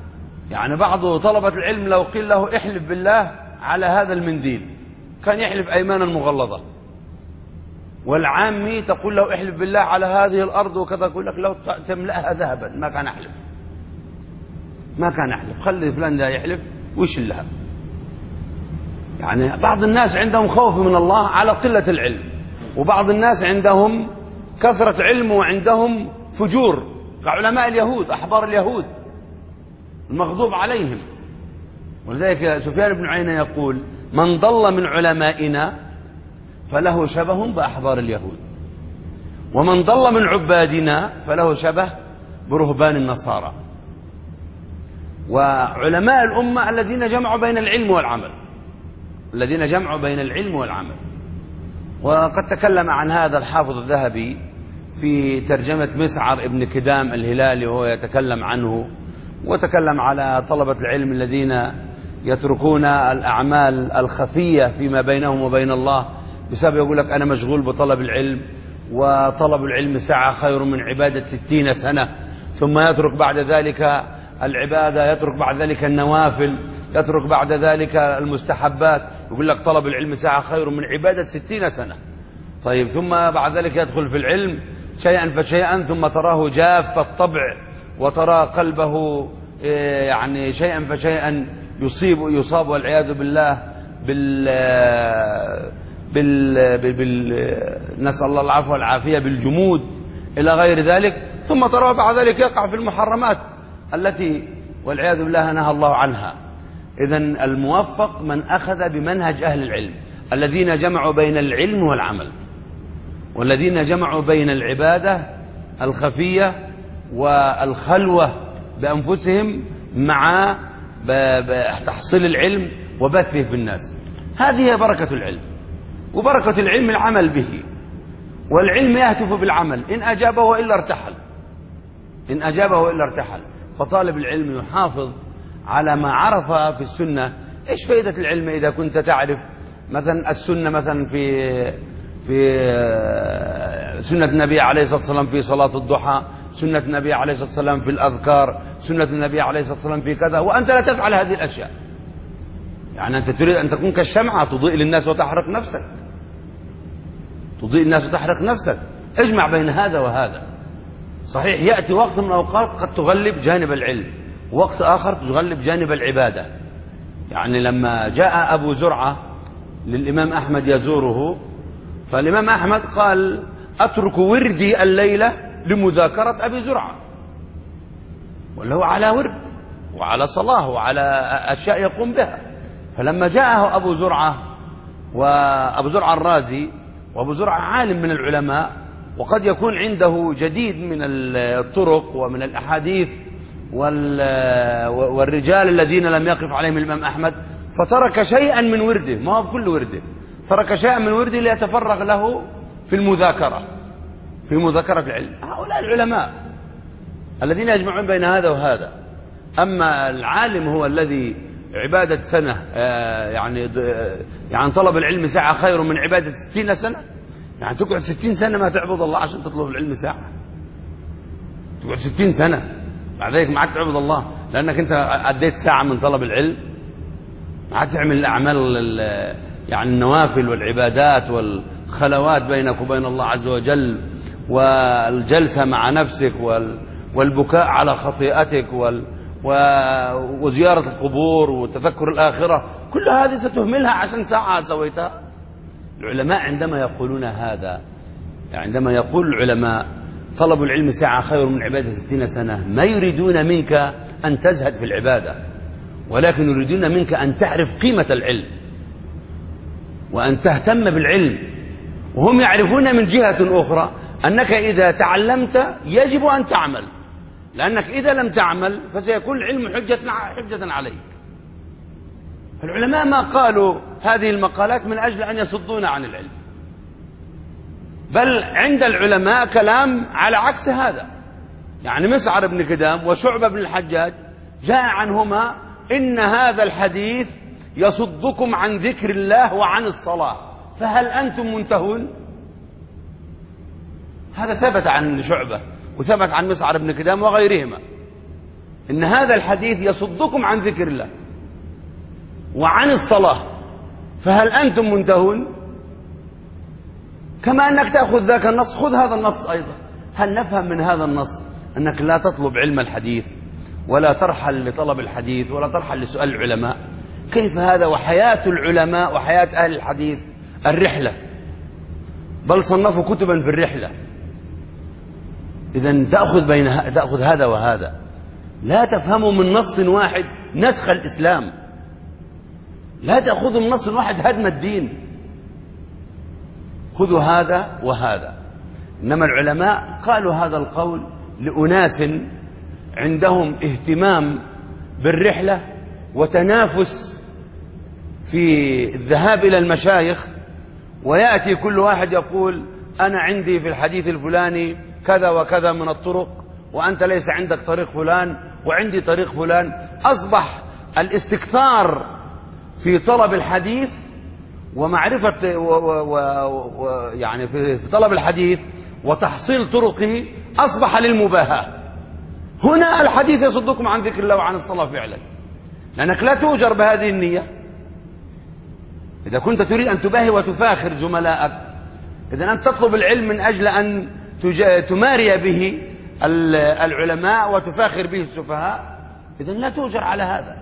يعني بعض طلبة العلم لو قيل له احلف بالله على هذا المنديل كان يحلف أيمانا مغلظة، والعامي تقول له احلف بالله على هذه الأرض وكذا، يقول لك لو تملأها ذهبا ما كان أحلف، ما كان أحلف، خلي فلان ده يحلف ويشلها. يعني بعض الناس عندهم خوف من الله على قلة العلم، وبعض الناس عندهم كثرة علم وعندهم فجور، كعلماء اليهود أحبار اليهود المغضوب عليهم. ولذلك سفيان بن عيينة يقول: من ضل من علمائنا فله شبه بأحبار اليهود، ومن ضل من عبادنا فله شبه برهبان النصارى. وعلماء الأمة الذين جمعوا بين العلم والعمل، الذين جمعوا بين العلم والعمل. وقد تكلم عن هذا الحافظ الذهبي في ترجمة مسعر ابن كدام الهلالي وهو يتكلم عنه، وتكلم على طلبة العلم الذين يتركون الأعمال الخفية فيما بينهم وبين الله بسبب يقول لك أنا مشغول بطلب العلم، وطلب العلم ساعة خير من عبادة 60 سنة، ثم يترك بعد ذلك العبادة، يترك بعد ذلك النوافل، يترك بعد ذلك المستحبات، يقول لك طلب العلم ساعة خير من عبادة 60 سنة. طيب ثم بعد ذلك يدخل في العلم شيئا فشيئا، ثم تراه جاف الطبع، وترى قلبه يعني شيئا فشيئا يصاب والعياذ بالله نسأل الله العفو والعافية بالجمود إلى غير ذلك، ثم تراه بعد ذلك يقع في المحرمات التي والعياذ بالله نهى الله عنها. إذن الموفق من أخذ بمنهج أهل العلم الذين جمعوا بين العلم والعمل، والذين جمعوا بين العبادة الخفية والخلوة بأنفسهم مع تحصيل العلم وبثه في الناس. هذه هي بركة العلم، وبركة العلم العمل به، والعلم يهتف بالعمل، إن أجابه وإلا ارتحل، إن أجابه وإلا ارتحل. فطالب العلم يحافظ على ما عرف في السنة. إيش فائدة العلم إذا كنت تعرف مثلا السنة، مثلا في سنة النبي عليه الصلاة والسلام في صلاة الضحى، سنة النبي عليه الصلاة والسلام في الأذكار، سنة النبي عليه الصلاة والسلام في كذا، وأنت لا تفعل هذه الأشياء. يعني أنت تريد أن تكون كالشمعة تضيء للناس وتحرق نفسك، تضيء الناس وتحرق نفسك. اجمع بين هذا وهذا. صحيح يأتي وقت من الأوقات قد تغلب جانب العلم، وقت آخر تغلب جانب العبادة. يعني لما جاء أبو زرعة للإمام أحمد يزوره، فالإمام أحمد قال: أترك وردي الليلة لمذاكرة أبي زرعة، وله على ورد وعلى صلاة وعلى أشياء يقوم بها. فلما جاءه أبو زرعة، وأبو زرعة الرازي، وأبو زرعة عالم من العلماء، وقد يكون عنده جديد من الطرق ومن الأحاديث والرجال الذين لم يقف عليهم الإمام أحمد، فترك شيئا من ورده، ما هو بكل ورده، ترك شيئا من ورده ليتفرغ له في المذاكرة، في مذاكرة العلم. هؤلاء العلماء الذين يجمعون بين هذا وهذا. أما العالم هو الذي عبادة سنة، يعني طلب العلم ساعة خير من عبادة 60 سنة. يعني تقعد 60 سنة ما تعبد الله عشان تطلب العلم ساعة، تقعد 60 سنة بعد ذلك ما عاد تعبد الله، لأنك أنت أديت ساعة من طلب العلم، ما عاد تعمل الأعمال يعني النوافل والعبادات والخلوات بينك وبين الله عز وجل، والجلسة مع نفسك، والبكاء على خطيئتك، وزيارة القبور وتفكر الآخرة، كل هذه ستهملها عشان ساعة سويتها. العلماء عندما يقولون هذا، يعني عندما يقول العلماء طلب العلم ساعة خير من عبادة 60 سنة، ما يريدون منك أن تزهد في العبادة، ولكن يريدون منك أن تعرف قيمة العلم وأن تهتم بالعلم. وهم يعرفون من جهة أخرى أنك إذا تعلمت يجب أن تعمل، لأنك إذا لم تعمل فسيكون العلم حجة عليك. العلماء ما قالوا هذه المقالات من أجل أن يصدونا عن العلم، بل عند العلماء كلام على عكس هذا. يعني مسعر بن كدام وشعبة بن الحجاج جاء عنهما: إن هذا الحديث يصدكم عن ذكر الله وعن الصلاة، فهل أنتم منتهون؟ هذا ثبت عن شعبة وثبت عن مسعر بن كدام وغيرهما. إن هذا الحديث يصدكم عن ذكر الله وعن الصلاة، فهل أنتم منتهون؟ كما أنك تأخذ ذاك النص خذ هذا النص أيضا. هل نفهم من هذا النص أنك لا تطلب علم الحديث ولا ترحل لطلب الحديث ولا ترحل لسؤال العلماء؟ كيف هذا وحياة العلماء وحياة أهل الحديث الرحلة، بل صنفوا كتبا في الرحلة. إذن تأخذ هذا وهذا، لا تفهموا من نص واحد نسخ الإسلام، لا تأخذوا من نص واحد هدم الدين، خذوا هذا وهذا. إنما العلماء قالوا هذا القول لأناس عندهم اهتمام بالرحلة وتنافس في الذهاب إلى المشايخ، ويأتي كل واحد يقول أنا عندي في الحديث الفلاني كذا وكذا من الطرق، وأنت ليس عندك طريق فلان وعندي طريق فلان. أصبح الاستكثار في طلب الحديث ومعرفة يعني في طلب الحديث وتحصيل طرقه أصبح للمباهاة. هنا الحديث يصدكم عن ذكر الله وعن الصلاة فعلا، لأنك لا توجر بهذه النية. إذا كنت تريد أن تباهي وتفاخر زملائك، إذا أنت تطلب العلم من أجل أن تماري به العلماء وتفاخر به السفهاء، إذا لا توجر على هذا.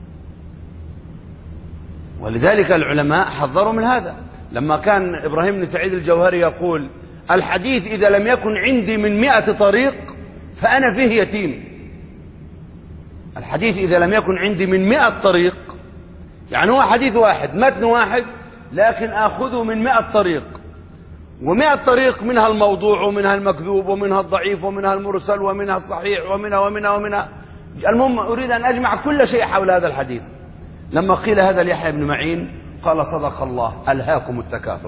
ولذلك العلماء حذروا من هذا. لما كان إبراهيم بن سعيد الجوهري يقول الحديث إذا لم يكن عندي من 100 طريق فأنا فيه يتيم. الحديث إذا لم يكن عندي من 100 طريق، يعني هو حديث واحد متن واحد لكن آخذه من 100 طريق، و100 طريق منها الموضوع ومنها المكذوب ومنها الضعيف ومنها المرسل ومنها الصحيح ومنها. المهم أريد أن أجمع كل شيء حول هذا الحديث. لما قيل هذا ليحيى بن معين قال صدق الله، ألهاكم التكاثر.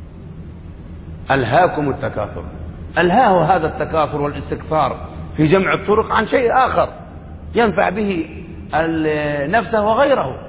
ألهاكم التكاثر، ألهاه هذا التكاثر والاستكثار في جمع الطرق عن شيء آخر ينفع به نفسه وغيره.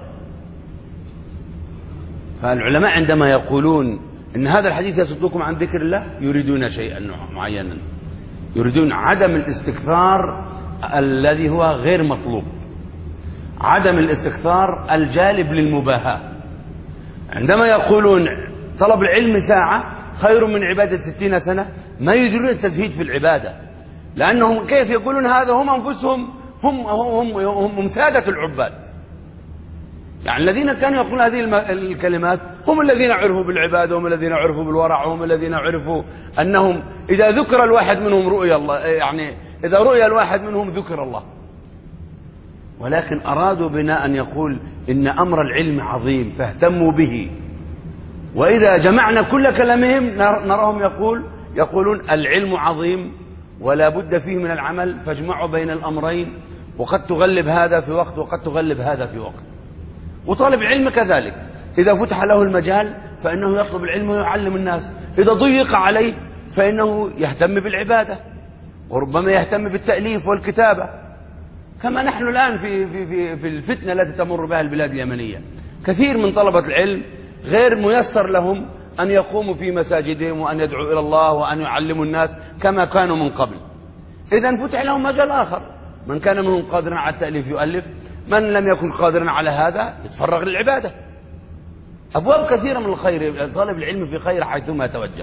فالعلماء عندما يقولون إن هذا الحديث يصدكم عن ذكر الله يريدون شيئا معينا، يريدون عدم الاستكثار الذي هو غير مطلوب، عدم الاستكثار الجالب للمباهاة. عندما يقولون طلب العلم ساعة خير من عبادة 60 سنة، ما يدرون التزهيد في العبادة، لأنهم كيف يقولون هذا هم أنفسهم هم سادة العباد. يعني الذين كانوا يقولون هذه الكلمات هم الذين عرفوا بالعبادة، هم الذين عرفوا بالورع، هم الذين عرفوا أنهم إذا ذكر الواحد منهم رؤيا الله، يعني إذا رؤيا الواحد منهم ذكر الله. ولكن أرادوا بنا أن يقول إن أمر العلم عظيم فاهتموا به. وإذا جمعنا كل كلامهم نراهم يقولون العلم عظيم ولا بد فيه من العمل، فاجمعوا بين الأمرين، وقد تغلب هذا في وقت وقد تغلب هذا في وقت. وطالب العلم كذلك إذا فتح له المجال فإنه يطلب العلم ويعلم الناس، إذا ضيق عليه فإنه يهتم بالعبادة وربما يهتم بالتأليف والكتابة. كما نحن الآن في الفتنة التي تمر بها البلاد اليمنية، كثير من طلبة العلم غير ميسر لهم أن يقوموا في مساجدهم وأن يدعوا إلى الله وأن يعلموا الناس كما كانوا من قبل. إذن فتح لهم مجال آخر، من كان منهم قادرا على التأليف يؤلف، من لم يكن قادرا على هذا يتفرغ للعبادة. أبواب كثيرة من الخير، طالب العلم في خير حيثما يتوجه.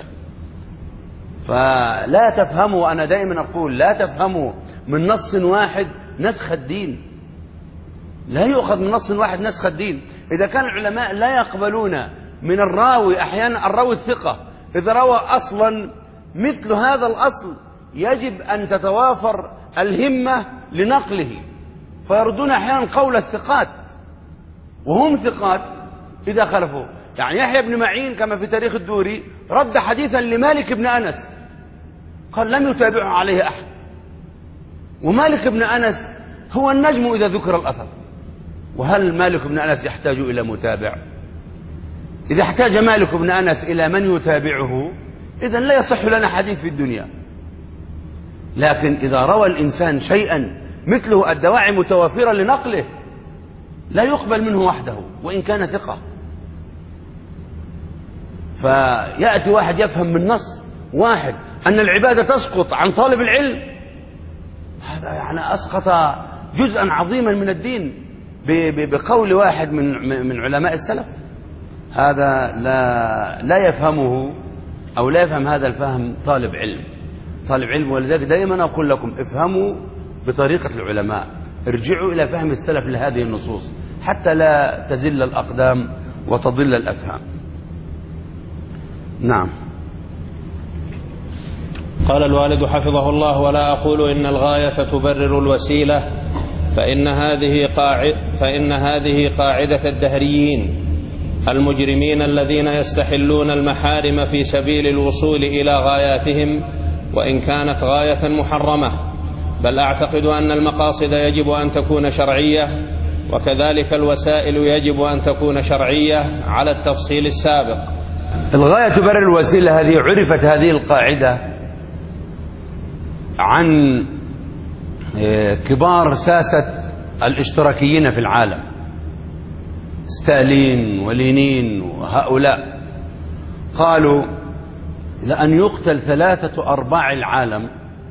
فلا تفهموا، أنا دائما أقول لا تفهموا من نص واحد نسخ الدين، لا يؤخذ من نص واحد نسخ الدين. إذا كان العلماء لا يقبلون من الراوي أحيانا الراوي الثقة إذا روى أصلا مثل هذا الأصل، يجب أن تتوافر الهمة لنقله، فيردون أحيانا قول الثقات وهم ثقات إذا خلفوا. يعني يحيى بن معين كما في تاريخ الدوري رد حديثا لمالك بن أنس قال لم يتابعه عليه أحد، ومالك بن أنس هو النجم إذا ذكر الأثر. وهل مالك بن أنس يحتاج إلى متابع؟ إذا احتاج مالك بن أنس إلى من يتابعه إذن لا يصح لنا حديث في الدنيا. لكن إذا روى الإنسان شيئا مثله الدواعي متوافرة لنقله لا يقبل منه وحده وإن كان ثقة. فيأتي واحد يفهم من نص واحد أن العبادة تسقط عن طالب العلم، هذا يعني أسقط جزءا عظيما من الدين بقول واحد من علماء السلف. هذا لا يفهمه أو لا يفهم هذا الفهم طالب علم. ولذلك دائما أقول لكم افهموا بطريقة العلماء، ارجعوا إلى فهم السلف لهذه النصوص حتى لا تزل الأقدام وتضل الأفهام. نعم. قال الوالد حفظه الله: ولا أقول إن الغاية تبرر الوسيلة، فإن هذه قاعدة الدهريين المجرمين الذين يستحلون المحارم في سبيل الوصول إلى غاياتهم وإن كانت غاية محرمة، بل أعتقد أن المقاصد يجب أن تكون شرعية، وكذلك الوسائل يجب أن تكون شرعية على التفصيل السابق. الغاية تبرر الوسيلة، هذه عرفت هذه القاعدة عن كبار ساسة الاشتراكيين في العالم، ستالين ولينين وهؤلاء، قالوا لأن يقتل 3/4 العالم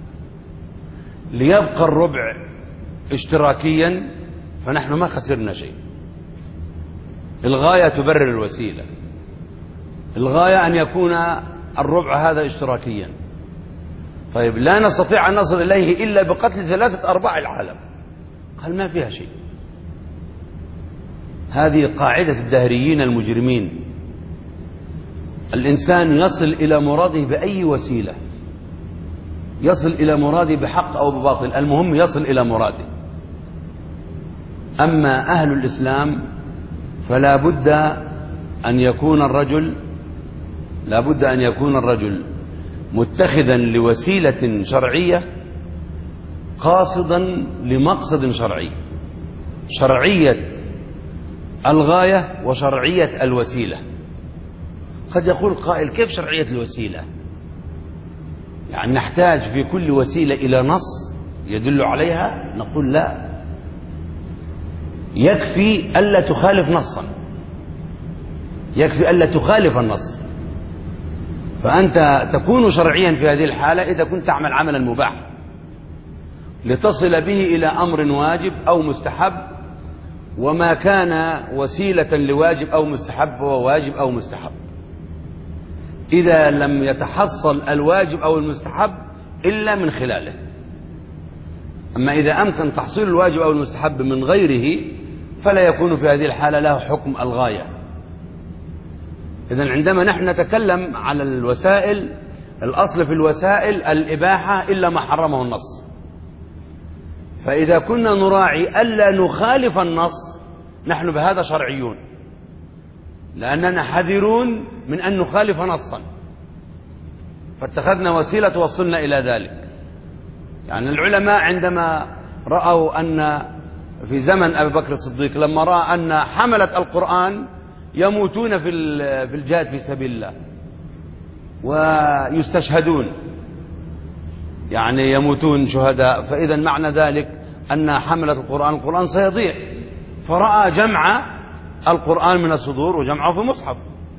ليبقى الربع اشتراكيا فنحن ما خسرنا شيء. الغاية تبرر الوسيلة. الغاية أن يكون الربع هذا اشتراكيا، طيب لا نستطيع أن نصل إليه إلا بقتل 3/4 العالم، قال ما فيها شيء. هذه قاعدة الدهريين المجرمين. الإنسان يصل إلى مراده بأي وسيلة، يصل إلى مراده بحق أو بباطل، المهم يصل إلى مراده. أما أهل الإسلام فلا بد أن يكون الرجل متخذا لوسيلة شرعية قاصدا لمقصد شرعي، شرعية الغاية وشرعية الوسيلة. قد يقول قائل: كيف شرعية الوسيلة؟ يعني نحتاج في كل وسيلة إلى نص يدل عليها؟ نقول لا، يكفي ألا تخالف نصا، يكفي ألا تخالف النص. فأنت تكون شرعيا في هذه الحالة إذا كنت تعمل عملا مباح لتصل به إلى أمر واجب أو مستحب، وما كان وسيلة لواجب أو مستحب فهو واجب أو مستحب. إذا لم يتحصل الواجب أو المستحب إلا من خلاله. أما إذا أمكن تحصيل الواجب أو المستحب من غيره فلا يكون في هذه الحالة له حكم الغاية. إذن عندما نحن نتكلم على الوسائل، الأصل في الوسائل الإباحة إلا ما حرمه النص. فإذا كنا نراعي ألا نخالف النص نحن بهذا شرعيون، لأننا حذرون من أن نخالف نصا، فاتخذنا وسيلة توصلنا إلى ذلك. يعني العلماء عندما رأوا أن في زمن أبي بكر الصديق لما رأى أن حملة القرآن يموتون في الجهاد في سبيل الله ويستشهدون، يعني يموتون شهداء، فإذا معنى ذلك أن حملة القرآن سيضيع، فرأى جمع القرآن من الصدور وجمعه في مصحف.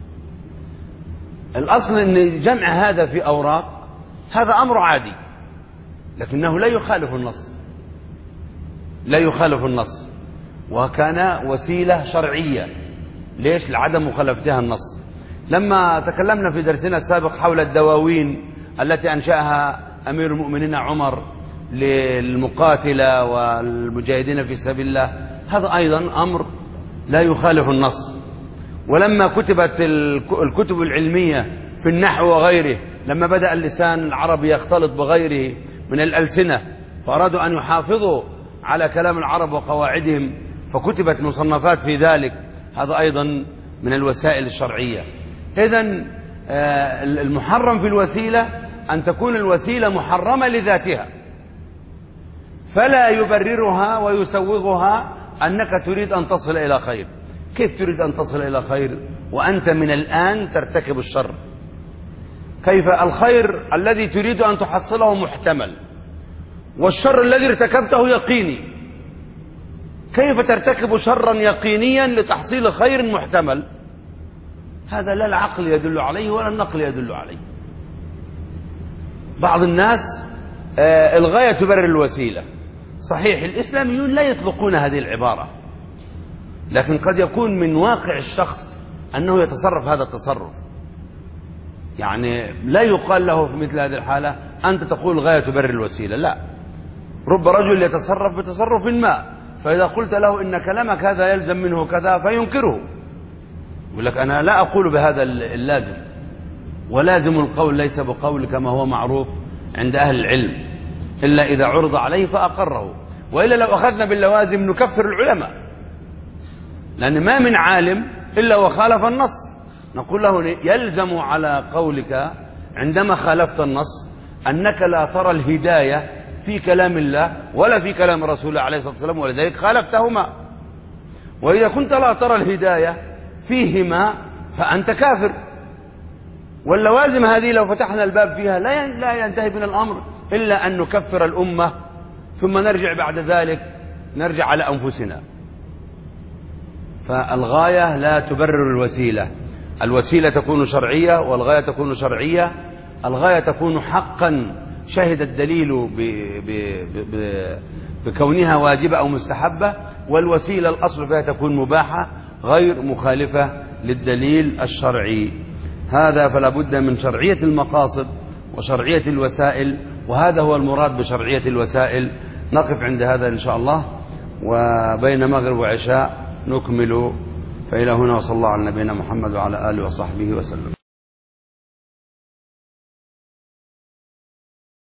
الأصل أن جمع هذا في أوراق هذا أمر عادي، لكنه لا يخالف النص، وكان وسيلة شرعية. ليش؟ لعدم مخالفتها النص. لما تكلمنا في درسنا السابق حول الدواوين التي أنشأها أمير المؤمنين عمر للمقاتلة والمجاهدين في سبيل الله، هذا أيضا أمر لا يخالف النص. ولما كتبت الكتب العلمية في النحو وغيره، لما بدأ اللسان العربي يختلط بغيره من الألسنة فأرادوا أن يحافظوا على كلام العرب وقواعدهم، فكتبت مصنفات في ذلك، هذا أيضا من الوسائل الشرعية. إذن المحرم في الوسيلة أن تكون الوسيلة محرمة لذاتها، فلا يبررها ويسوغها أنك تريد أن تصل إلى خير. كيف تريد أن تصل إلى خير وأنت من الآن ترتكب الشر؟ كيف الخير الذي تريد أن تحصله محتمل والشر الذي ارتكبته يقيني؟ كيف ترتكب شرا يقينيا لتحصيل خير محتمل؟ هذا لا العقل يدل عليه ولا النقل يدل عليه. بعض الناس الغاية تبرر الوسيلة، صحيح الإسلاميون لا يطلقون هذه العبارة، لكن قد يكون من واقع الشخص أنه يتصرف هذا التصرف. يعني لا يقال له في مثل هذه الحالة أنت تقول غاية تبرر الوسيلة، لا. رب رجل يتصرف بتصرف ما، فإذا قلت له إن كلامك هذا يلزم منه كذا فينكره، يقول لك أنا لا أقول بهذا اللازم، ولازم القول ليس بقول كما هو معروف عند أهل العلم إلا إذا عرض عليه فأقره، وإلا لو أخذنا باللوازم نكفر العلماء، لأن ما من عالم إلا وخالف النص. نقول له يلزم على قولك عندما خالفت النص أنك لا ترى الهداية في كلام الله ولا في كلام رسول الله عليه الصلاة والسلام، ولذلك خالفتهما. وإذا كنت لا ترى الهداية فيهما فأنت كافر. واللوازم هذه لو فتحنا الباب فيها لا ينتهي بنا الأمر إلا أن نكفر الأمة، ثم نرجع بعد ذلك نرجع على أنفسنا. فالغاية لا تبرر الوسيلة، الوسيلة تكون شرعية والغاية تكون شرعية. الغاية تكون حقا شهد الدليل بكونها واجبة أو مستحبة، والوسيلة الأصل فيها تكون مباحة غير مخالفة للدليل الشرعي. هذا فلا بد من شرعية المقاصد وشرعية الوسائل، وهذا هو المراد بشرعية الوسائل. نقف عند هذا إن شاء الله، وبين مغرب وعشاء نكمل. فإلى هنا، وصلى الله على نبينا محمد وعلى آله وصحبه وسلم.